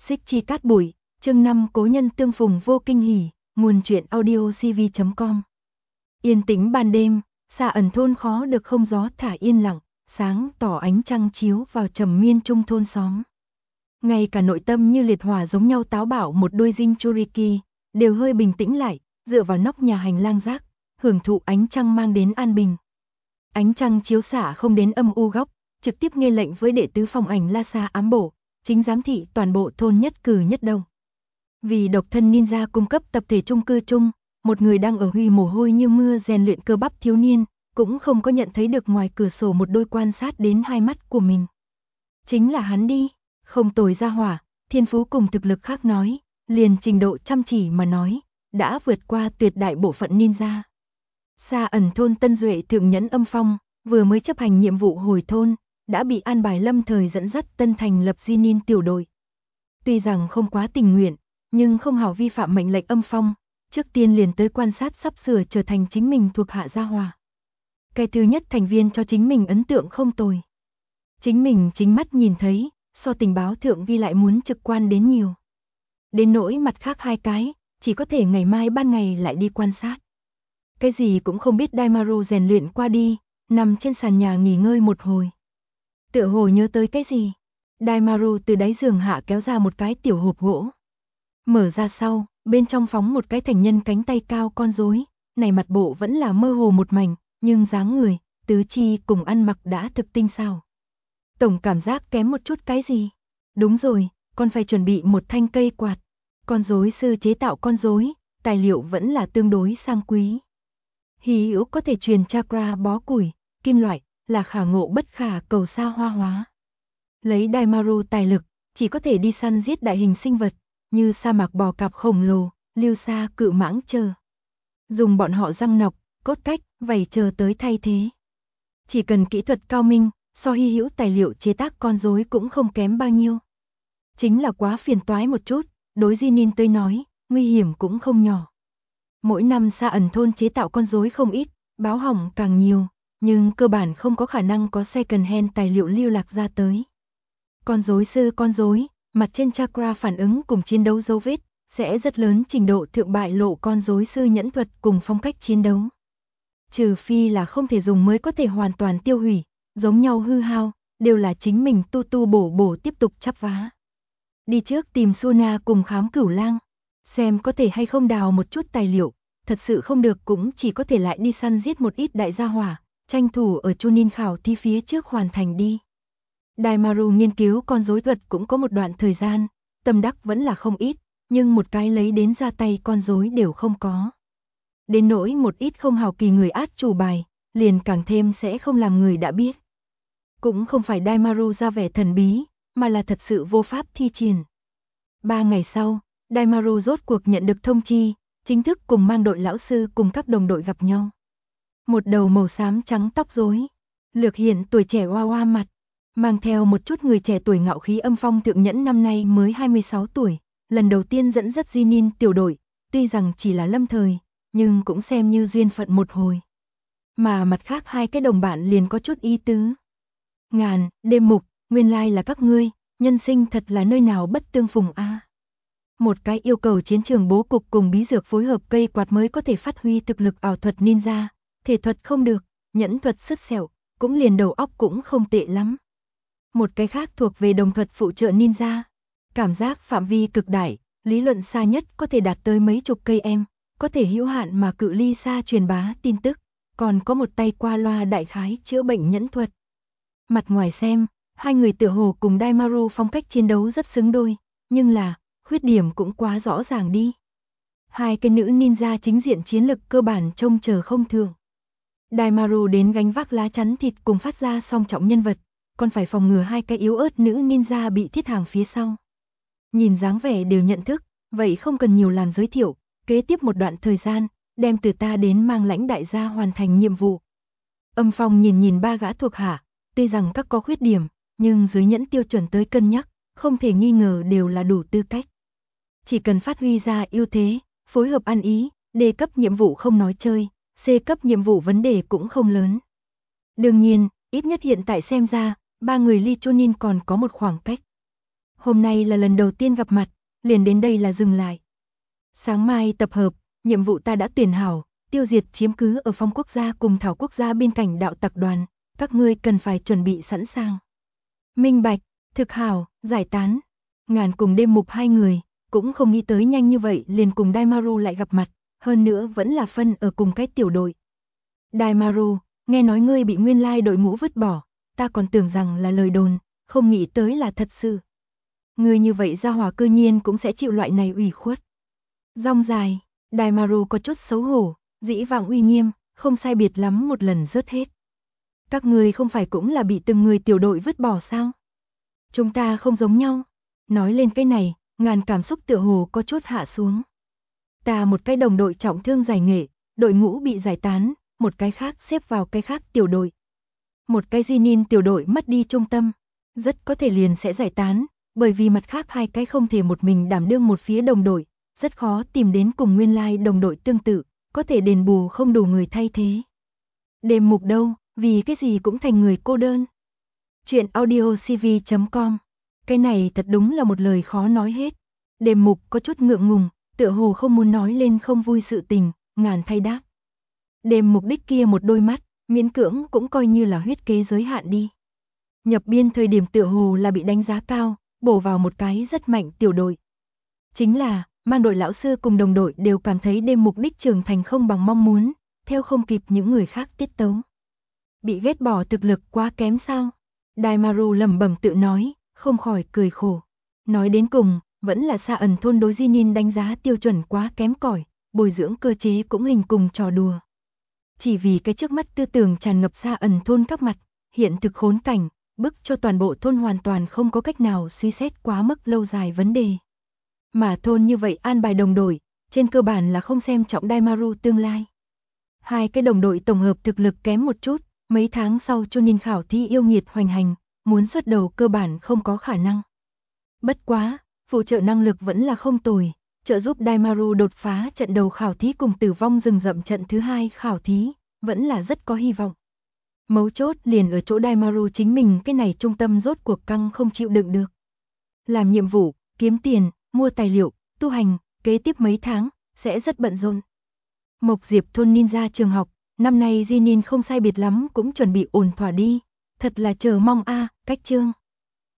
Xích chi cát bụi, chương 5 cố nhân tương phùng vô kinh hỉ, nguồn truyện audio cv.com. Yên tĩnh ban đêm, Xa Ẩn thôn khó được không gió thả yên lặng, sáng tỏ ánh trăng chiếu vào trầm miên trung thôn xóm. Ngay cả nội tâm như liệt hỏa giống nhau táo bạo một đôi Jinchuriki, đều hơi bình tĩnh lại, dựa vào nóc nhà hành lang rác, hưởng thụ ánh trăng mang đến an bình. Ánh trăng chiếu xạ không đến âm u góc, trực tiếp nghe lệnh với đệ tứ phòng ảnh La Sa ám bổ, chính giám thị toàn bộ thôn nhất cử nhất động. Vì độc thân ninja cung cấp tập thể chung cư chung, một người đang ở huy mồ hôi như mưa rèn luyện cơ bắp thiếu niên, cũng không có nhận thấy được ngoài cửa sổ một đôi quan sát đến hai mắt của mình. Chính là hắn đi, không tồi ra hỏa, thiên phú cùng thực lực khác nói, liền trình độ chăm chỉ mà nói, đã vượt qua tuyệt đại bộ phận ninja. Xa Ẩn thôn Tân Duệ thượng nhẫn Âm Phong, vừa mới chấp hành nhiệm vụ hồi thôn, đã bị an bài lâm thời dẫn dắt Tân thành lập Jinin tiểu đội. Tuy rằng không quá tình nguyện, nhưng không hảo vi phạm mệnh lệnh Âm Phong, trước tiên liền tới quan sát sắp sửa trở thành chính mình thuộc hạ gia hòa. Cái thứ nhất thành viên cho chính mình ấn tượng không tồi. Chính mình chính mắt nhìn thấy, so tình báo thượng ghi lại muốn trực quan đến nhiều. Đến nỗi mặt khác hai cái, chỉ có thể ngày mai ban ngày lại đi quan sát. Cái gì cũng không biết Daimaru rèn luyện qua đi, nằm trên sàn nhà nghỉ ngơi một hồi. Tựa hồ nhớ tới cái gì, Daimaru từ đáy giường hạ kéo ra một cái tiểu hộp gỗ. Mở ra sau, bên trong phóng một cái thành nhân cánh tay cao con rối, này mặt bộ vẫn là mơ hồ một mảnh, nhưng dáng người, tứ chi cùng ăn mặc đã thực tinh xảo. Tổng cảm giác kém một chút cái gì. Đúng rồi, còn phải chuẩn bị một thanh cây quạt. Con rối sư chế tạo con rối, tài liệu vẫn là tương đối sang quý. Hy hữu có thể truyền chakra bó củi, kim loại, là khả ngộ bất khả cầu xa hoa hóa. Lấy Daimaru tài lực, chỉ có thể đi săn giết đại hình sinh vật, như sa mạc bò cạp khổng lồ, lưu sa cự mãng chờ. Dùng bọn họ răng nọc, cốt cách, vảy chờ tới thay thế. Chỉ cần kỹ thuật cao minh, so hy hữu tài liệu chế tác con rối cũng không kém bao nhiêu. Chính là quá phiền toái một chút, đối Jinin tới nói, nguy hiểm cũng không nhỏ. Mỗi năm Xa Ẩn thôn chế tạo con rối không ít, báo hỏng càng nhiều, nhưng cơ bản không có khả năng có second hand tài liệu lưu lạc ra tới. Con rối sư con rối, mặt trên chakra phản ứng cùng chiến đấu dấu vết, sẽ rất lớn trình độ thượng bại lộ con rối sư nhẫn thuật cùng phong cách chiến đấu. Trừ phi là không thể dùng mới có thể hoàn toàn tiêu hủy, giống nhau hư hao, đều là chính mình tu bổ tiếp tục chắp vá. Đi trước tìm Suna cùng Khám Cửu Lang, xem có thể hay không đào một chút tài liệu, thật sự không được cũng chỉ có thể lại đi săn giết một ít đại gia hỏa, tranh thủ ở Chunin khảo thi phía trước hoàn thành đi. Daimaru nghiên cứu con rối thuật cũng có một đoạn thời gian, tâm đắc vẫn là không ít, nhưng một cái lấy đến ra tay con rối đều không có. Đến nỗi một ít không hào kỳ người át chủ bài, liền càng thêm sẽ không làm người đã biết. Cũng không phải Daimaru ra vẻ thần bí, mà là thật sự vô pháp thi triển. 3 ngày sau, Daimaru rốt cuộc nhận được thông chi, chính thức cùng mang đội lão sư cùng các đồng đội gặp nhau. Một đầu màu xám trắng tóc rối, lược hiện tuổi trẻ hoa hoa mặt, mang theo một chút người trẻ tuổi ngạo khí Âm Phong thượng nhẫn năm nay mới 26 tuổi, lần đầu tiên dẫn dắt Jinin tiểu đội, tuy rằng chỉ là lâm thời, nhưng cũng xem như duyên phận một hồi. Mà mặt khác hai cái đồng bạn liền có chút ý tứ. Ngàn, đêm mục, nguyên lai là các ngươi, nhân sinh thật là nơi nào bất tương phùng a. Một cái yêu cầu chiến trường bố cục cùng bí dược phối hợp cây quạt mới có thể phát huy thực lực ảo thuật ninja, thể thuật không được, nhẫn thuật sứt sẹo, cũng liền đầu óc cũng không tệ lắm. Một cái khác thuộc về đồng thuật phụ trợ ninja, cảm giác phạm vi cực đại, lý luận xa nhất có thể đạt tới mấy chục cây em, có thể hữu hạn mà cự ly xa truyền bá tin tức, còn có một tay qua loa đại khái chữa bệnh nhẫn thuật. Mặt ngoài xem, hai người tựa hồ cùng Daimaru phong cách chiến đấu rất xứng đôi, nhưng là, khuyết điểm cũng quá rõ ràng đi. Hai cái nữ ninja chính diện chiến lực cơ bản trông chờ không thường. Daimaru đến gánh vác lá chắn thịt cùng phát ra song trọng nhân vật, còn phải phòng ngừa hai cái yếu ớt nữ ninja bị thiết hàng phía sau. Nhìn dáng vẻ đều nhận thức, vậy không cần nhiều làm giới thiệu, kế tiếp một đoạn thời gian, đem từ ta đến mang lãnh đại gia hoàn thành nhiệm vụ. Âm Phong nhìn ba gã thuộc hạ, tuy rằng các có khuyết điểm, nhưng dưới nhẫn tiêu chuẩn tới cân nhắc, không thể nghi ngờ đều là đủ tư cách. Chỉ cần phát huy ra ưu thế, phối hợp ăn ý, D cấp nhiệm vụ không nói chơi, C cấp nhiệm vụ vấn đề cũng không lớn. Đương nhiên, ít nhất hiện tại xem ra, ba người ly Chunin còn có một khoảng cách. Hôm nay là lần đầu tiên gặp mặt, liền đến đây là dừng lại. Sáng mai tập hợp, nhiệm vụ ta đã tuyển hảo, tiêu diệt chiếm cứ ở Phong quốc gia cùng Thảo quốc gia bên cạnh đạo tặc đoàn, các ngươi cần phải chuẩn bị sẵn sàng. Minh bạch, thực hảo, giải tán. Ngàn cùng Đêm Mục hai người, cũng không nghĩ tới nhanh như vậy liền cùng Daimaru lại gặp mặt, hơn nữa vẫn là phân ở cùng cái tiểu đội. Daimaru, nghe nói ngươi bị nguyên lai đội ngũ vứt bỏ, ta còn tưởng rằng là lời đồn, không nghĩ tới là thật sự. Ngươi như vậy gia hỏa cơ nhiên cũng sẽ chịu loại này ủy khuất. Rong dài, Daimaru có chút xấu hổ, dĩ vãng uy nghiêm, không sai biệt lắm một lần rớt hết. Các ngươi không phải cũng là bị từng người tiểu đội vứt bỏ sao? Chúng ta không giống nhau. Nói lên cái này, Ngàn cảm xúc tựa hồ có chút hạ xuống. Ta một cái đồng đội trọng thương giải nghệ, đội ngũ bị giải tán, một cái khác xếp vào cái khác tiểu đội. Một cái Jinin tiểu đội mất đi trung tâm, rất có thể liền sẽ giải tán, bởi vì mặt khác hai cái không thể một mình đảm đương một phía đồng đội, rất khó tìm đến cùng nguyên lai đồng đội tương tự, có thể đền bù không đủ người thay thế. Đêm Mục đâu, vì cái gì cũng thành người cô đơn. Chuyện audiocv.com. Cái này thật đúng là một lời khó nói hết. Đêm Mục có chút ngượng ngùng, tựa hồ không muốn nói lên không vui sự tình, Ngàn thay đáp. Đêm Mục đích kia một đôi mắt, miễn cưỡng cũng coi như là huyết kế giới hạn đi. Nhập biên thời điểm tựa hồ là bị đánh giá cao, bổ vào một cái rất mạnh tiểu đội. Chính là, mang đội lão sư cùng đồng đội đều cảm thấy Đêm Mục đích trưởng thành không bằng mong muốn, theo không kịp những người khác tiết tấu. Bị ghét bỏ thực lực quá kém sao? Daimaru lẩm bẩm tự nói, không khỏi cười khổ. Nói đến cùng, vẫn là Sa Ẩn thôn đối Jinin đánh giá tiêu chuẩn quá kém cỏi, bồi dưỡng cơ chế cũng hình cùng trò đùa. Chỉ vì cái trước mắt tư tưởng tràn ngập Sa Ẩn thôn các mặt, hiện thực khốn cảnh, bức cho toàn bộ thôn hoàn toàn không có cách nào suy xét quá mức lâu dài vấn đề. Mà thôn như vậy an bài đồng đội, trên cơ bản là không xem trọng Daimaru tương lai. Hai cái đồng đội tổng hợp thực lực kém một chút, mấy tháng sau Chunin khảo thí yêu nghiệt hoành hành, muốn xuất đầu cơ bản không có khả năng. Bất quá, phụ trợ năng lực vẫn là không tồi, trợ giúp Daimaru đột phá trận đầu khảo thí cùng tử vong rừng rậm trận thứ hai khảo thí, vẫn là rất có hy vọng. Mấu chốt liền ở chỗ Daimaru chính mình cái này trung tâm rốt cuộc căng không chịu đựng được. Làm nhiệm vụ, kiếm tiền, mua tài liệu, tu hành, kế tiếp mấy tháng, sẽ rất bận rộn. Mộc Diệp thôn ninja trường học, năm nay Jinin không sai biệt lắm cũng chuẩn bị ổn thỏa đi, thật là chờ mong a, cách chương.